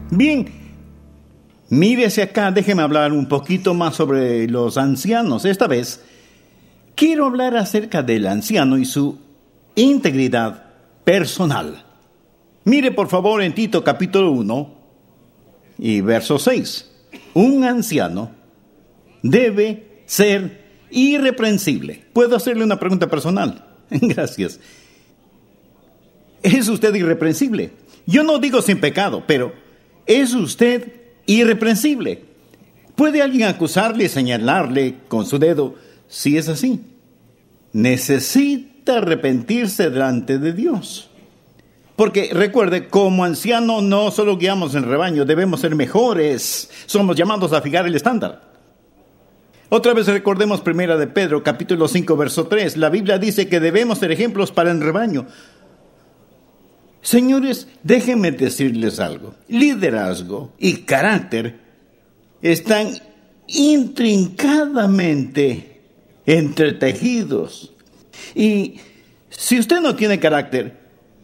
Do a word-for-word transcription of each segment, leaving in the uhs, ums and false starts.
Bien, mire hacia acá, déjeme hablar un poquito más sobre los ancianos. Esta vez quiero hablar acerca del anciano y su integridad personal. Mire por favor en Tito capítulo uno y verso seis. Un anciano debe ser irreprensible. ¿Puedo hacerle una pregunta personal? Gracias. ¿Es usted irreprensible? Yo no digo sin pecado, pero ¿es usted irreprensible? ¿Puede alguien acusarle y señalarle con su dedo si es así? Necesita arrepentirse delante de Dios. Porque recuerde, como anciano no solo guiamos el rebaño, debemos ser mejores. Somos llamados a fijar el estándar. Otra vez recordemos primera de Pedro, capítulo cinco, verso tres. La Biblia dice que debemos ser ejemplos para el rebaño. Señores, déjenme decirles algo. Liderazgo y carácter están intrincadamente entretejidos. Y si usted no tiene carácter,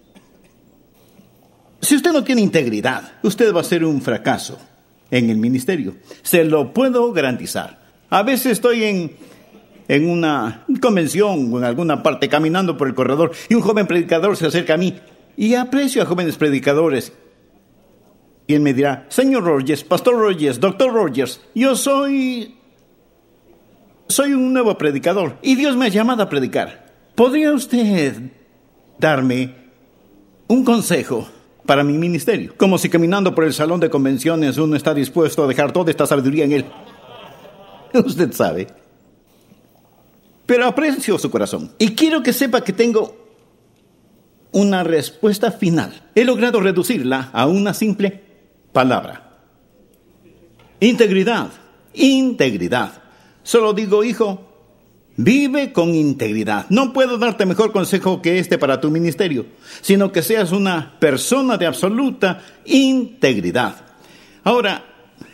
si usted no tiene integridad, usted va a ser un fracaso en el ministerio. Se lo puedo garantizar. A veces estoy en, en una convención o en alguna parte caminando por el corredor y un joven predicador se acerca a mí y aprecio a jóvenes predicadores. Y él me dirá: señor Rogers, pastor Rogers, doctor Rogers, yo soy, soy un nuevo predicador y Dios me ha llamado a predicar. ¿Podría usted darme un consejo para mi ministerio? Como si caminando por el salón de convenciones uno está dispuesto a dejar toda esta sabiduría en él. Usted sabe. Pero aprecio su corazón. Y quiero que sepa que tengo una respuesta final. He logrado reducirla a una simple palabra. Integridad. Integridad. Solo digo, hijo, vive con integridad. No puedo darte mejor consejo que este para tu ministerio, sino que seas una persona de absoluta integridad. Ahora,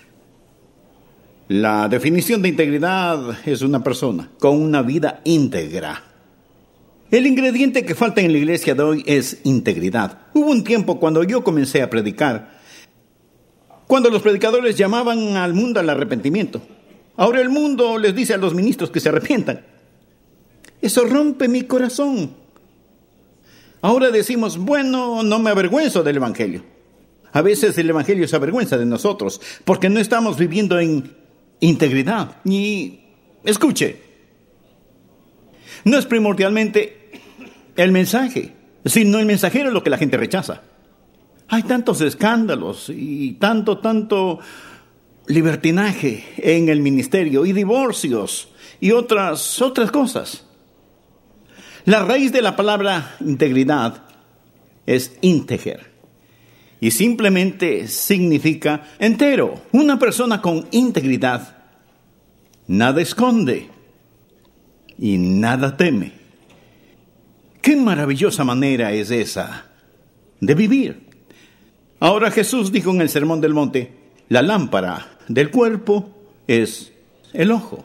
la definición de integridad es una persona con una vida íntegra. El ingrediente que falta en la iglesia de hoy es integridad. Hubo un tiempo cuando yo comencé a predicar, cuando los predicadores llamaban al mundo al arrepentimiento. Ahora el mundo les dice a los ministros que se arrepientan. Eso rompe mi corazón. Ahora decimos, bueno, no me avergüenzo del evangelio. A veces el evangelio se avergüenza de nosotros porque no estamos viviendo en integridad. Y escuche, no es primordialmente el mensaje, sino el mensajero lo que la gente rechaza. Hay tantos escándalos y tanto, tanto libertinaje en el ministerio y divorcios y otras, otras cosas. La raíz de la palabra integridad es integer y simplemente significa entero. Una persona con integridad nada esconde y nada teme. ¡Qué maravillosa manera es esa de vivir! Ahora Jesús dijo en el Sermón del Monte, la lámpara del cuerpo es el ojo.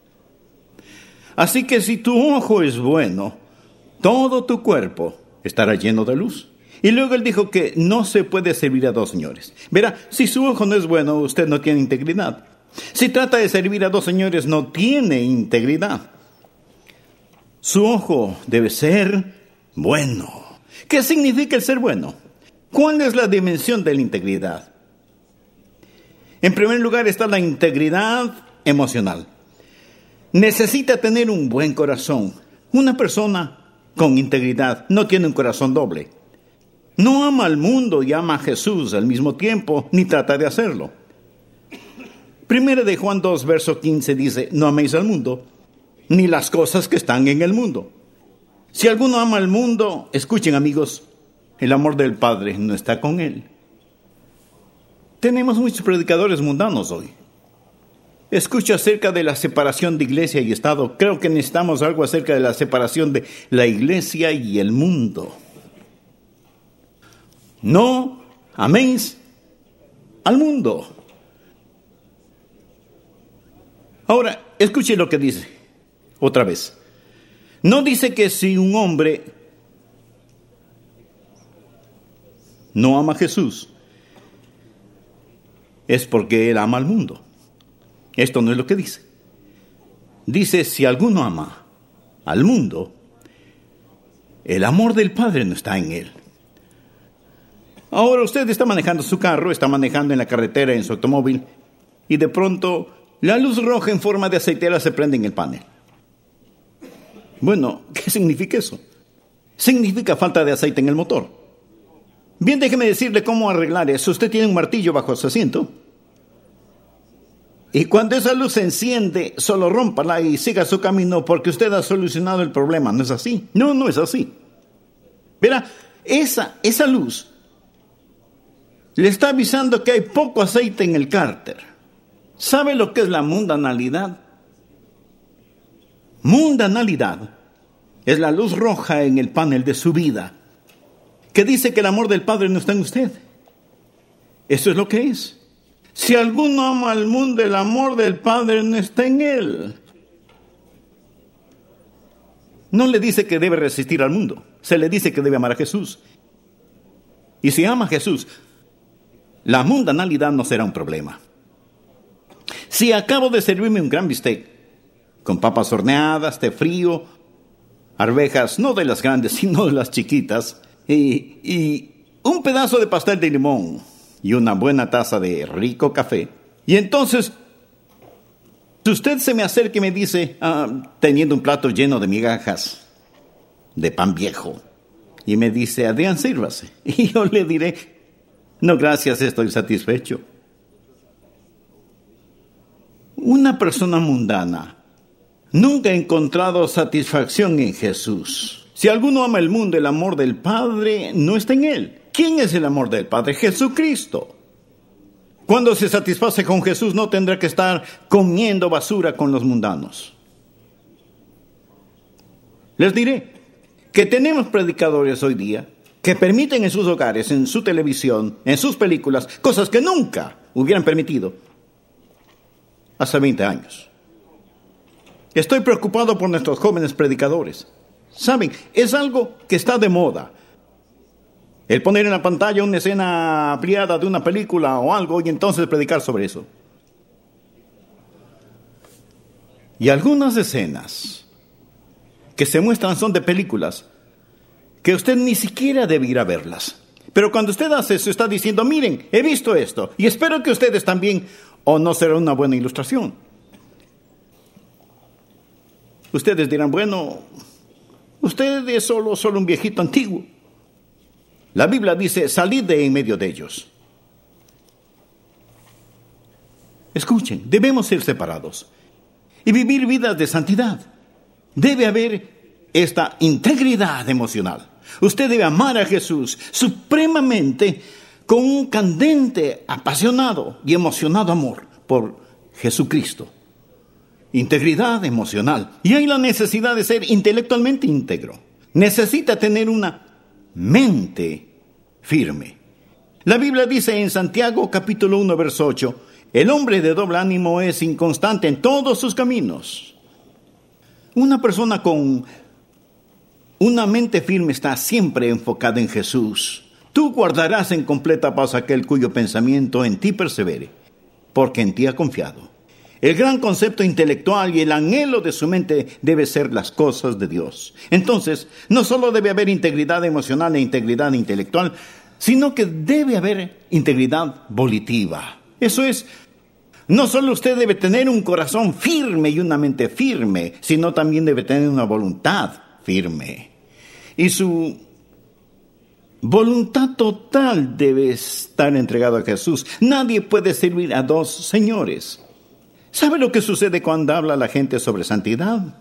Así que si tu ojo es bueno, todo tu cuerpo estará lleno de luz. Y luego él dijo que no se puede servir a dos señores. Verá, si su ojo no es bueno, usted no tiene integridad. Si trata de servir a dos señores, no tiene integridad. Su ojo debe ser bueno. ¿Qué significa el ser bueno? ¿Cuál es la dimensión de la integridad? En primer lugar está la integridad emocional. Necesita tener un buen corazón. Una persona con integridad no tiene un corazón doble. No ama al mundo y ama a Jesús al mismo tiempo, ni trata de hacerlo. Primera de Juan dos, verso quince dice, no améis al mundo, ni las cosas que están en el mundo. Si alguno ama al mundo, escuchen amigos, el amor del Padre no está con él. Tenemos muchos predicadores mundanos hoy. Escucho acerca de la separación de iglesia y Estado. Creo que necesitamos algo acerca de la separación de la iglesia y el mundo. No améis al mundo. Ahora, escuche lo que dice otra vez. No dice que si un hombre no ama a Jesús, es porque él ama al mundo. Esto no es lo que dice. Dice, si alguno ama al mundo, el amor del Padre no está en él. Ahora usted está manejando su carro, está manejando en la carretera, en su automóvil, y de pronto la luz roja en forma de aceitera se prende en el panel. Bueno, ¿qué significa eso? Significa falta de aceite en el motor. Bien, déjeme decirle cómo arreglar eso. Usted tiene un martillo bajo su asiento. Y cuando esa luz se enciende, solo rómpala y siga su camino porque usted ha solucionado el problema. ¿No es así? No, no es así. Verá, esa, esa luz le está avisando que hay poco aceite en el cárter. ¿Sabe lo que es la mundanalidad? Mundanalidad es la luz roja en el panel de su vida que dice que el amor del Padre no está en usted. Eso es lo que es. Si alguno ama al mundo, el amor del Padre no está en él. No le dice que debe resistir al mundo. Se le dice que debe amar a Jesús. Y si ama a Jesús, la mundanalidad no será un problema. Si acabo de servirme un gran bistec, con papas horneadas, té frío, arvejas, no de las grandes, sino de las chiquitas, y, y un pedazo de pastel de limón, y una buena taza de rico café, y entonces, si usted se me acerca y me dice, ah, teniendo un plato lleno de migajas, de pan viejo, y me dice, Adrián, sírvase, y yo le diré, no, gracias, estoy satisfecho. Una persona mundana nunca ha encontrado satisfacción en Jesús. Si alguno ama el mundo, el amor del Padre no está en él. ¿Quién es el amor del Padre? Jesucristo. Cuando se satisface con Jesús, no tendrá que estar comiendo basura con los mundanos. Les diré que tenemos predicadores hoy día que permiten en sus hogares, en su televisión, en sus películas, cosas que nunca hubieran permitido hace veinte años. Estoy preocupado por nuestros jóvenes predicadores. Saben, es algo que está de moda. El poner en la pantalla una escena ampliada de una película o algo y entonces predicar sobre eso. Y algunas escenas que se muestran son de películas que usted ni siquiera debe ir a verlas. Pero cuando usted hace eso, está diciendo, miren, he visto esto y espero que ustedes también, o no será una buena ilustración. Ustedes dirán, bueno, usted es solo, solo un viejito antiguo. La Biblia dice, salid de en medio de ellos. Escuchen, debemos ser separados y vivir vidas de santidad. Debe haber esta integridad emocional. Usted debe amar a Jesús supremamente con un candente, apasionado y emocionado amor por Jesucristo. Integridad emocional. Y hay la necesidad de ser intelectualmente íntegro. Necesita tener una mente firme. La Biblia dice en Santiago capítulo uno, verso ocho, el hombre de doble ánimo es inconstante en todos sus caminos. Una persona con una mente firme está siempre enfocada en Jesús. Tú guardarás en completa paz aquel cuyo pensamiento en ti persevere, porque en ti ha confiado. El gran concepto intelectual y el anhelo de su mente debe ser las cosas de Dios. Entonces, no solo debe haber integridad emocional e integridad intelectual, sino que debe haber integridad volitiva. Eso es, no solo usted debe tener un corazón firme y una mente firme, sino también debe tener una voluntad firme. Y su voluntad total debe estar entregada a Jesús. Nadie puede servir a dos señores. ¿Sabe lo que sucede cuando habla la gente sobre santidad?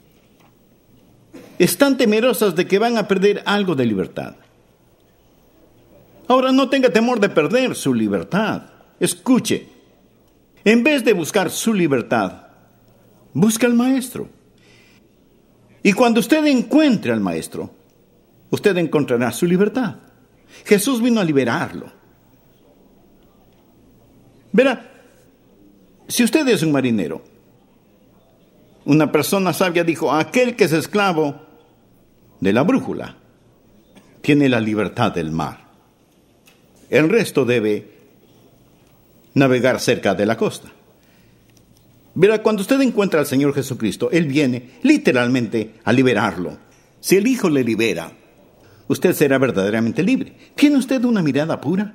Están temerosas de que van a perder algo de libertad. Ahora, no tenga temor de perder su libertad. Escuche, en vez de buscar su libertad, busca al Maestro. Y cuando usted encuentre al Maestro, usted encontrará su libertad. Jesús vino a liberarlo. Verá, si usted es un marinero, una persona sabia dijo, aquel que es esclavo de la brújula tiene la libertad del mar. El resto debe navegar cerca de la costa. Verá, cuando usted encuentra al Señor Jesucristo, Él viene literalmente a liberarlo. Si el Hijo le libera, usted será verdaderamente libre. ¿Tiene usted una mirada pura?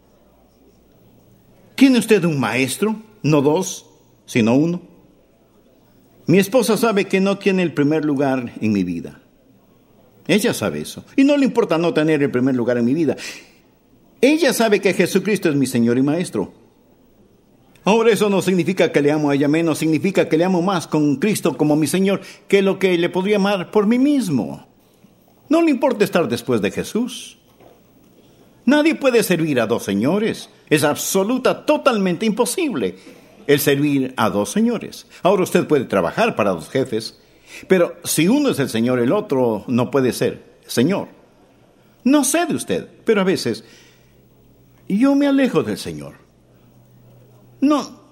¿Tiene usted un maestro? No dos, sino uno. Mi esposa sabe que no tiene el primer lugar en mi vida. Ella sabe eso. Y no le importa no tener el primer lugar en mi vida. Ella sabe que Jesucristo es mi Señor y Maestro. Ahora, eso no significa que le amo a ella menos, significa que le amo más con Cristo como mi Señor que lo que le podría amar por mí mismo. No le importa estar después de Jesús. Nadie puede servir a dos señores. Es absoluta, totalmente imposible el servir a dos señores. Ahora, usted puede trabajar para dos jefes, pero si uno es el Señor, el otro no puede ser Señor. No sé de usted, pero a veces yo me alejo del Señor. No,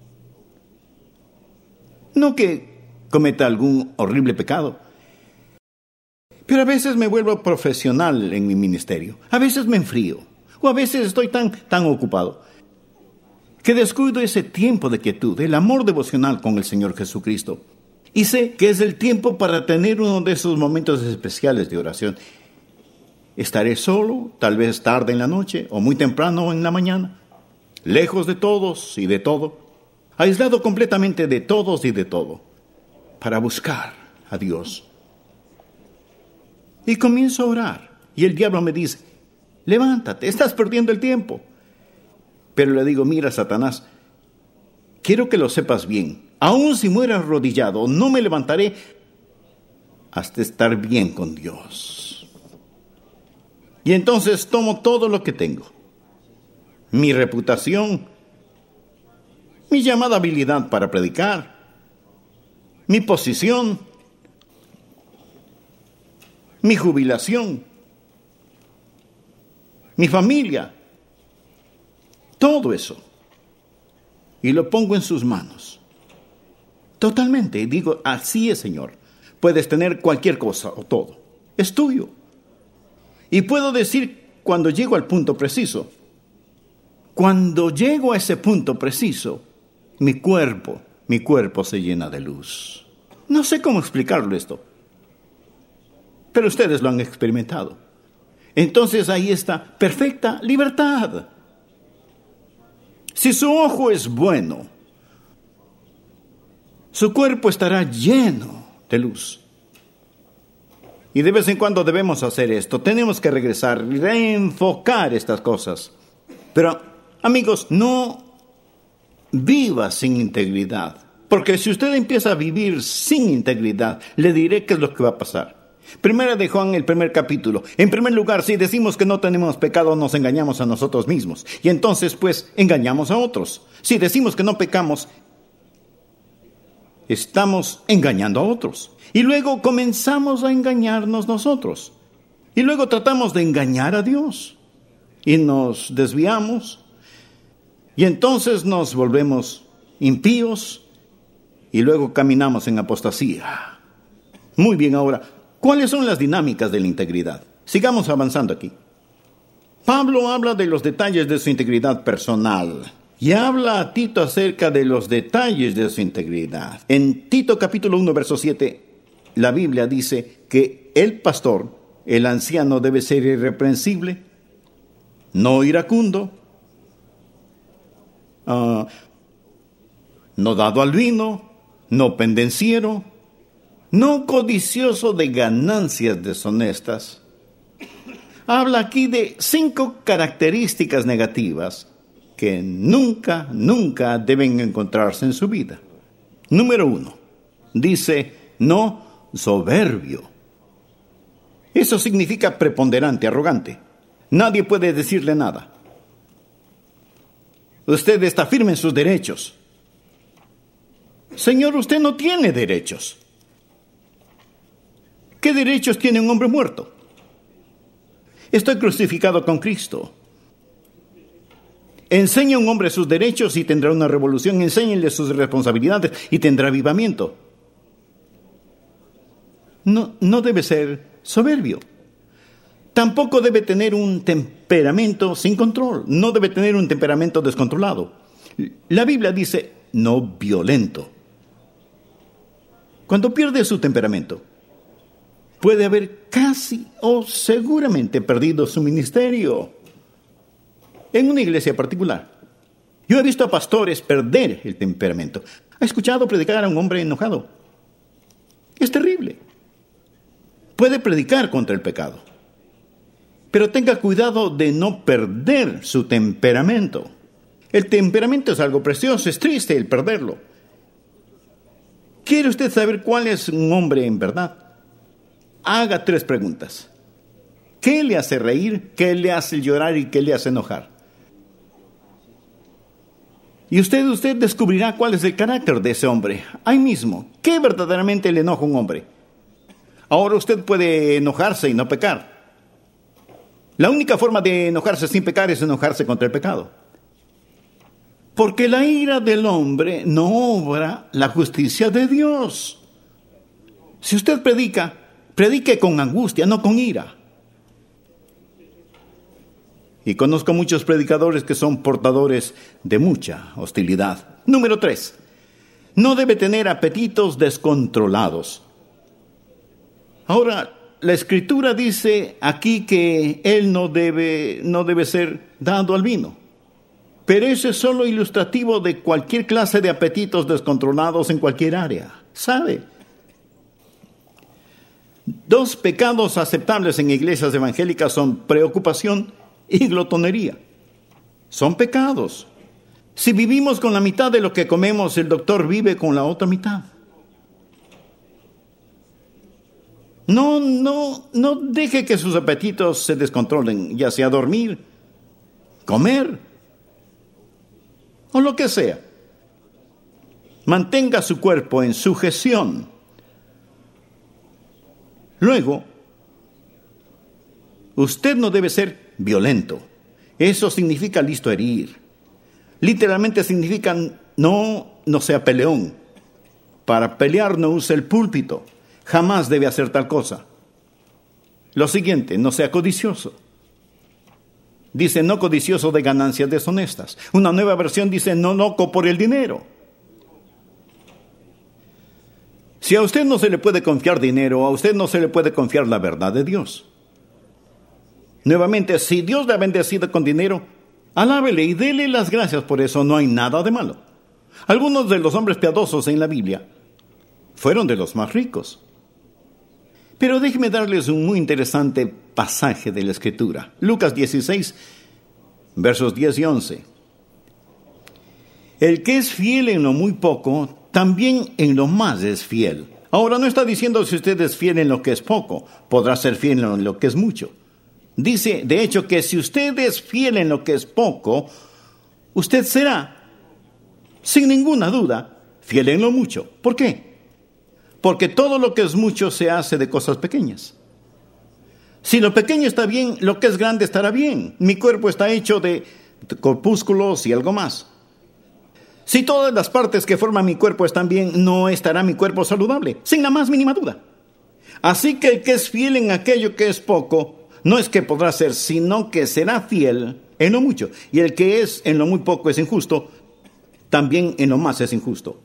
no que cometa algún horrible pecado, pero a veces me vuelvo profesional en mi ministerio. A veces me enfrío, o a veces estoy tan, tan ocupado que descuido ese tiempo de quietud, el amor devocional con el Señor Jesucristo. Y sé que es el tiempo para tener uno de esos momentos especiales de oración. Estaré solo, tal vez tarde en la noche o muy temprano en la mañana, lejos de todos y de todo, aislado completamente de todos y de todo, para buscar a Dios. Y comienzo a orar, y el diablo me dice, levántate, estás perdiendo el tiempo. Pero le digo, mira, Satanás, quiero que lo sepas bien, aun si muera arrodillado, no me levantaré hasta estar bien con Dios. Y entonces tomo todo lo que tengo, mi reputación, mi llamada habilidad para predicar, mi posición, mi jubilación, mi familia, todo eso, y lo pongo en sus manos. Totalmente, y digo, así es, Señor. Puedes tener cualquier cosa o todo, es tuyo. Y puedo decir cuando llego al punto preciso, Cuando llego a ese punto preciso, mi cuerpo, mi cuerpo se llena de luz. No sé cómo explicarlo esto, pero ustedes lo han experimentado. Entonces ahí está, perfecta libertad. Si su ojo es bueno, su cuerpo estará lleno de luz. Y de vez en cuando debemos hacer esto. Tenemos que regresar, reenfocar estas cosas. Pero amigos, no viva sin integridad, porque si usted empieza a vivir sin integridad, le diré qué es lo que va a pasar. Primera de Juan, el primer capítulo. En primer lugar, si decimos que no tenemos pecado, nos engañamos a nosotros mismos. Y entonces, pues, engañamos a otros. Si decimos que no pecamos, estamos engañando a otros. Y luego comenzamos a engañarnos nosotros. Y luego tratamos de engañar a Dios. Y nos desviamos. Y entonces nos volvemos impíos y luego caminamos en apostasía. Muy bien, ahora, ¿cuáles son las dinámicas de la integridad? Sigamos avanzando aquí. Pablo habla de los detalles de su integridad personal y habla a Tito acerca de los detalles de su integridad. En Tito capítulo uno, verso siete, la Biblia dice que el pastor, el anciano, debe ser irreprensible, no iracundo, Uh, no dado al vino, no pendenciero, no codicioso de ganancias deshonestas. Habla aquí de cinco características negativas que nunca, nunca deben encontrarse en su vida. Número uno, dice, no soberbio. Eso significa preponderante, arrogante. Nadie puede decirle nada. Usted está firme en sus derechos. Señor, usted no tiene derechos. ¿Qué derechos tiene un hombre muerto? Estoy crucificado con Cristo. Enseña a un hombre sus derechos y tendrá una revolución. Enséñenle sus responsabilidades y tendrá avivamiento. No, no debe ser soberbio. Tampoco debe tener un temperamento sin control. No debe tener un temperamento descontrolado. La Biblia dice no violento. Cuando pierde su temperamento, puede haber casi o seguramente perdido su ministerio. En una iglesia particular, yo he visto a pastores perder el temperamento. ¿Ha escuchado predicar a un hombre enojado? Es terrible. Puede predicar contra el pecado, pero tenga cuidado de no perder su temperamento. El temperamento es algo precioso, es triste el perderlo. ¿Quiere usted saber cuál es un hombre en verdad? Haga tres preguntas. ¿Qué le hace reír? ¿Qué le hace llorar? ¿Y qué le hace enojar? Y usted, usted descubrirá cuál es el carácter de ese hombre. Ahí mismo, ¿qué verdaderamente le enoja a un hombre? Ahora usted puede enojarse y no pecar. La única forma de enojarse sin pecar es enojarse contra el pecado. Porque la ira del hombre no obra la justicia de Dios. Si usted predica, predique con angustia, no con ira. Y conozco muchos predicadores que son portadores de mucha hostilidad. Número tres, no debe tener apetitos descontrolados. Ahora, la Escritura dice aquí que él no debe, no debe ser dado al vino. Pero eso es solo ilustrativo de cualquier clase de apetitos descontrolados en cualquier área. ¿Sabe? Dos pecados aceptables en iglesias evangélicas son preocupación y glotonería. Son pecados. Si vivimos con la mitad de lo que comemos, el doctor vive con la otra mitad. No, no, no deje que sus apetitos se descontrolen, ya sea dormir, comer o lo que sea. Mantenga su cuerpo en sujeción. Luego, usted no debe ser violento. Eso significa listo a herir. Literalmente significa no, no sea peleón. Para pelear no use el púlpito. Jamás debe hacer tal cosa. Lo siguiente, no sea codicioso. Dice no codicioso de ganancias deshonestas. Una nueva versión dice no loco por el dinero. Si a usted no se le puede confiar dinero, a usted no se le puede confiar la verdad de Dios. Nuevamente, si Dios le ha bendecido con dinero, alábele y dele las gracias por eso, no hay nada de malo. Algunos de los hombres piadosos en la Biblia fueron de los más ricos. Pero déjenme darles un muy interesante pasaje de la Escritura. Lucas dieciséis, versos diez y once. El que es fiel en lo muy poco, también en lo más es fiel. Ahora no está diciendo si usted es fiel en lo que es poco, podrá ser fiel en lo que es mucho. Dice, de hecho, que si usted es fiel en lo que es poco, usted será, sin ninguna duda, fiel en lo mucho. ¿Por qué? Porque todo lo que es mucho se hace de cosas pequeñas. Si lo pequeño está bien, lo que es grande estará bien. Mi cuerpo está hecho de corpúsculos y algo más. Si todas las partes que forman mi cuerpo están bien, no estará mi cuerpo saludable, sin la más mínima duda. Así que el que es fiel en aquello que es poco, no es que podrá ser, sino que será fiel en lo mucho. Y el que es en lo muy poco es injusto, también en lo más es injusto.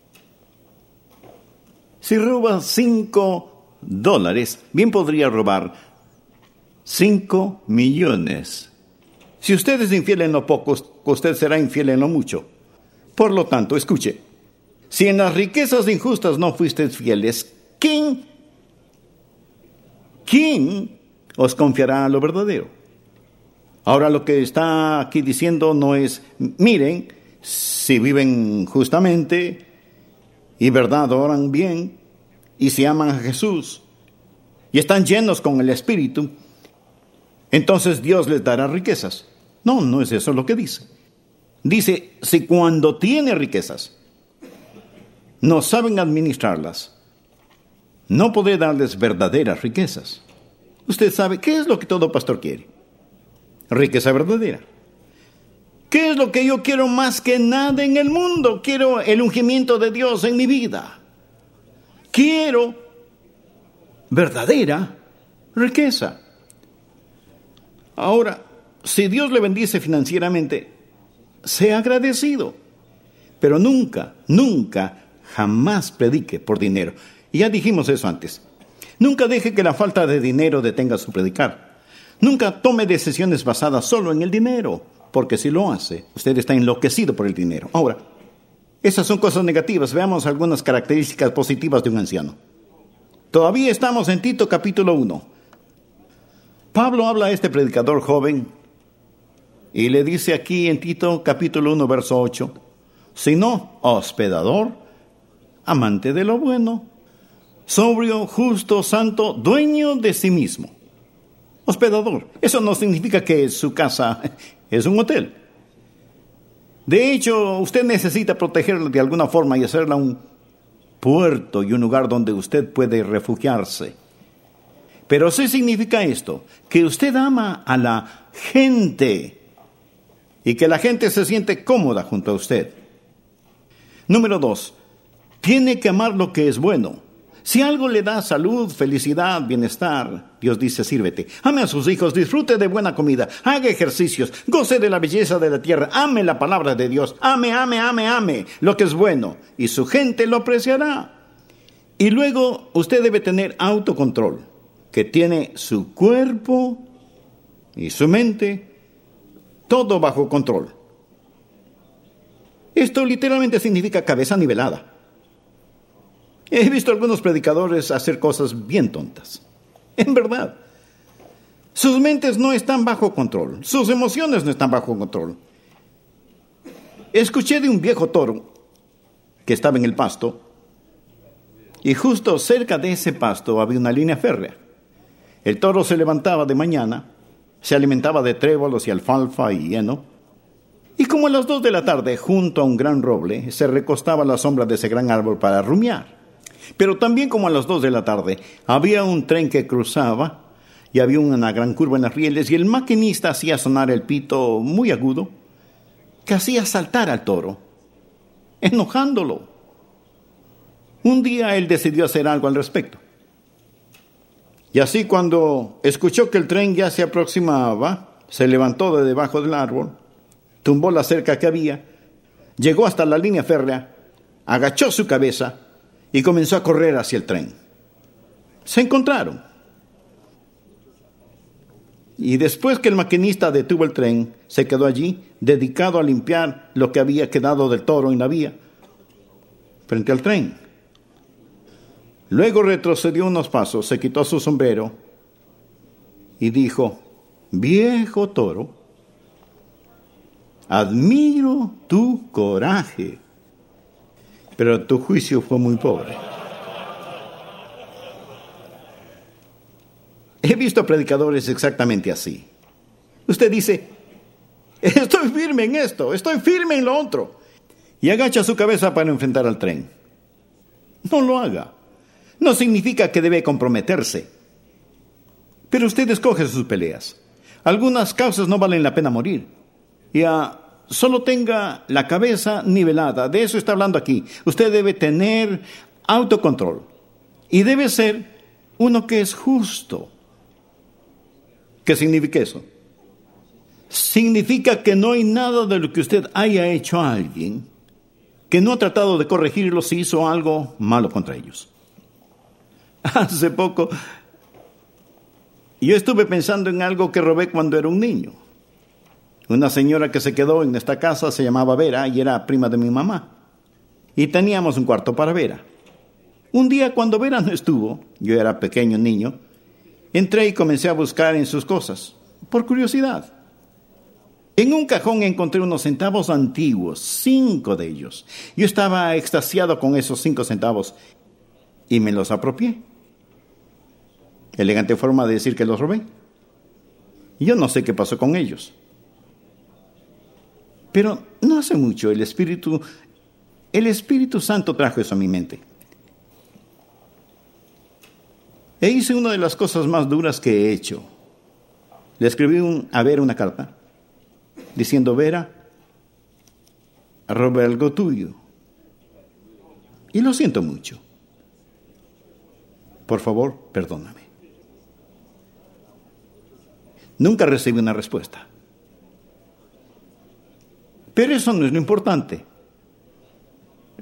Si roba cinco dólares, bien podría robar cinco millones. Si usted es infiel en lo poco, usted será infiel en lo mucho. Por lo tanto, escuche, si en las riquezas injustas no fuisteis fieles, ¿quién, quién os confiará lo verdadero? Ahora lo que está aquí diciendo no es, miren, si viven justamente y verdad oran bien, y si aman a Jesús, y están llenos con el Espíritu, entonces Dios les dará riquezas. No, no es eso lo que dice. Dice, si cuando tiene riquezas, no saben administrarlas, no podré darles verdaderas riquezas. Usted sabe, ¿qué es lo que todo pastor quiere? Riqueza verdadera. ¿Qué es lo que yo quiero más que nada en el mundo? Quiero el ungimiento de Dios en mi vida. Quiero verdadera riqueza. Ahora, si Dios le bendice financieramente, sea agradecido. Pero nunca, nunca, jamás predique por dinero. Y ya dijimos eso antes. Nunca deje que la falta de dinero detenga su predicar. Nunca tome decisiones basadas solo en el dinero, porque si lo hace, usted está enloquecido por el dinero. Ahora, esas son cosas negativas. Veamos algunas características positivas de un anciano. Todavía estamos en Tito capítulo uno. Pablo habla a este predicador joven y le dice aquí en Tito capítulo uno, verso ocho, sino hospedador, amante de lo bueno, sobrio, justo, santo, dueño de sí mismo. Hospedador. Eso no significa que su casa es un hotel. De hecho, usted necesita protegerla de alguna forma y hacerla un puerto y un lugar donde usted puede refugiarse. Pero sí significa esto, que usted ama a la gente y que la gente se siente cómoda junto a usted. Número dos, tiene que amar lo que es bueno. Si algo le da salud, felicidad, bienestar, Dios dice, sírvete. Ame a sus hijos, disfrute de buena comida, haga ejercicios, goce de la belleza de la tierra, ame la palabra de Dios, ame, ame, ame, ame lo que es bueno, y su gente lo apreciará. Y luego usted debe tener autocontrol, que tiene su cuerpo y su mente, todo bajo control. Esto literalmente significa cabeza nivelada. He visto a algunos predicadores hacer cosas bien tontas. En verdad. Sus mentes no están bajo control. Sus emociones no están bajo control. Escuché de un viejo toro que estaba en el pasto y justo cerca de ese pasto había una línea férrea. El toro se levantaba de mañana, se alimentaba de trébolos y alfalfa y heno, y como a las dos de la tarde, junto a un gran roble, se recostaba a la sombra de ese gran árbol para rumiar. Pero también como a las dos de la tarde, había un tren que cruzaba y había una gran curva en las rieles y el maquinista hacía sonar el pito muy agudo que hacía saltar al toro, enojándolo. Un día él decidió hacer algo al respecto. Y así cuando escuchó que el tren ya se aproximaba, se levantó de debajo del árbol, tumbó la cerca que había, llegó hasta la línea férrea, agachó su cabeza y comenzó a correr hacia el tren. Se encontraron. Y después que el maquinista detuvo el tren, se quedó allí, dedicado a limpiar lo que había quedado del toro en la vía, frente al tren. Luego retrocedió unos pasos, se quitó su sombrero y dijo, viejo toro, admiro tu coraje, pero tu juicio fue muy pobre. He visto predicadores exactamente así. Usted dice, estoy firme en esto, estoy firme en lo otro, y agacha su cabeza para enfrentar al tren. No lo haga. No significa que debe comprometerse. Pero usted escoge sus peleas. Algunas causas no valen la pena morir. Y a Solo tenga la cabeza nivelada. De eso está hablando aquí. Usted debe tener autocontrol. Y debe ser uno que es justo. ¿Qué significa eso? Significa que no hay nada de lo que usted haya hecho a alguien que no ha tratado de corregirlo si hizo algo malo contra ellos. Hace poco yo estuve pensando en algo que robé cuando era un niño. Una señora que se quedó en esta casa se llamaba Vera y era prima de mi mamá. Y teníamos un cuarto para Vera. Un día cuando Vera no estuvo, yo era pequeño niño, entré y comencé a buscar en sus cosas, por curiosidad. En un cajón encontré unos centavos antiguos, cinco de ellos. Yo estaba extasiado con esos cinco centavos y me los apropié. Elegante forma de decir que los robé. Yo no sé qué pasó con ellos. Pero no hace mucho el Espíritu, el Espíritu Santo trajo eso a mi mente. E hice una de las cosas más duras que he hecho. Le escribí un, a Vera una carta, diciendo, Vera, robé algo tuyo. Y lo siento mucho. Por favor, perdóname. Nunca recibí una respuesta. Pero eso no es lo importante.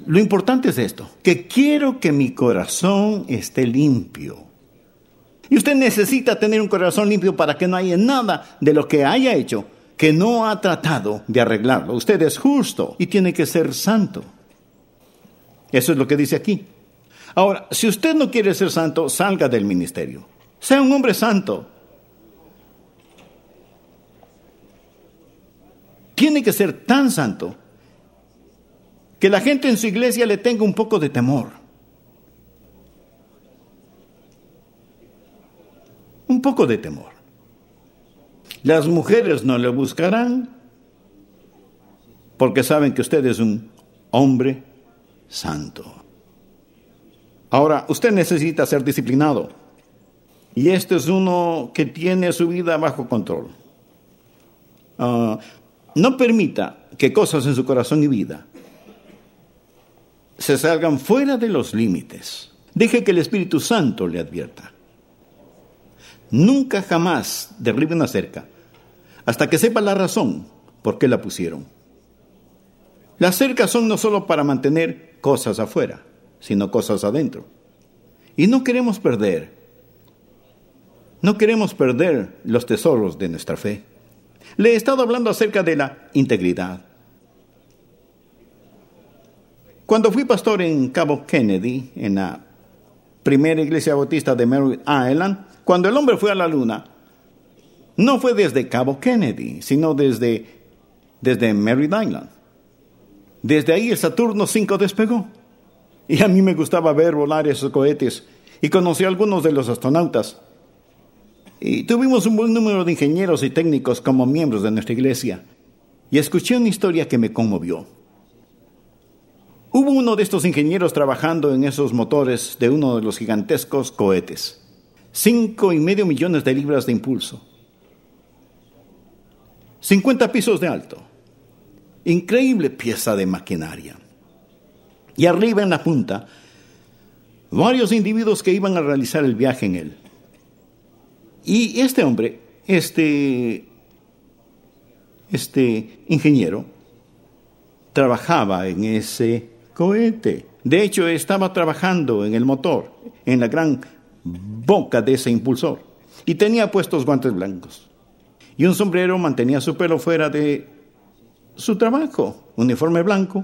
lo importante es esto, que quiero que mi corazón esté limpio. Y usted necesita tener un corazón limpio para que no haya nada de lo que haya hecho que no ha tratado de arreglarlo. Usted es justo y tiene que ser santo. Eso es lo que dice aquí. Ahora, si usted no quiere ser santo, salga del ministerio. Sea un hombre santo. Tiene que ser tan santo que la gente en su iglesia le tenga un poco de temor. Un poco de temor. Las mujeres no le buscarán porque saben que usted es un hombre santo. Ahora, usted necesita ser disciplinado. Y este es uno que tiene su vida bajo control. Uh, no permita que cosas en su corazón y vida se salgan fuera de los límites. Deje que el Espíritu Santo le advierta. Nunca jamás derribe una cerca hasta que sepa la razón por qué la pusieron. Las cercas son no solo para mantener cosas afuera, sino cosas adentro. Y no queremos perder, no queremos perder los tesoros de nuestra fe. Le he estado hablando acerca de la integridad. Cuando fui pastor en Cabo Kennedy, en la primera iglesia bautista de Merritt Island, cuando el hombre fue a la luna, no fue desde Cabo Kennedy, sino desde, desde Merritt Island. Desde ahí el Saturno cinco despegó. Y a mí me gustaba ver volar esos cohetes. Y conocí a algunos de los astronautas. Y tuvimos un buen número de ingenieros y técnicos como miembros de nuestra iglesia. Y escuché una historia que me conmovió. Hubo uno de estos ingenieros trabajando en esos motores de uno de los gigantescos cohetes. Cinco y medio millones de libras de impulso. cincuenta pisos de alto. Increíble pieza de maquinaria. Y arriba en la punta, varios individuos que iban a realizar el viaje en él. Y este hombre, este, este ingeniero, trabajaba en ese cohete. De hecho, estaba trabajando en el motor, en la gran boca de ese impulsor. Y tenía puestos guantes blancos. Y un sombrero mantenía su pelo fuera de su trabajo. Uniforme blanco.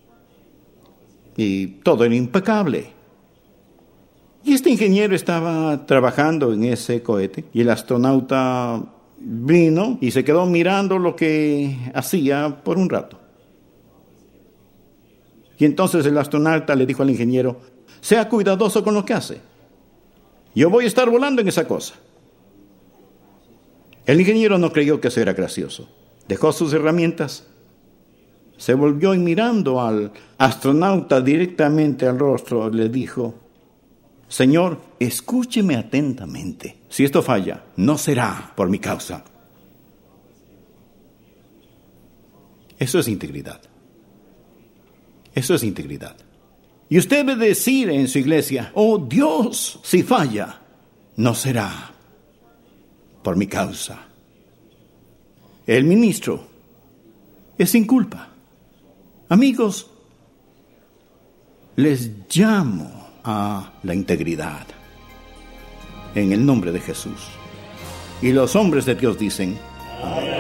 Y todo era impecable. Y este ingeniero estaba trabajando en ese cohete. Y el astronauta vino y se quedó mirando lo que hacía por un rato. Y entonces el astronauta le dijo al ingeniero: sea cuidadoso con lo que hace. Yo voy a estar volando en esa cosa. El ingeniero no creyó que eso era gracioso. Dejó sus herramientas, se volvió y mirando al astronauta directamente al rostro, le dijo: Señor, escúcheme atentamente. Si esto falla, no será por mi causa. Eso es integridad. Eso es integridad. Y usted debe decir en su iglesia: oh Dios, si falla, no será por mi causa. El ministro es sin culpa. Amigos, les llamo a la integridad en el nombre de Jesús. Y los hombres de Dios dicen: amén.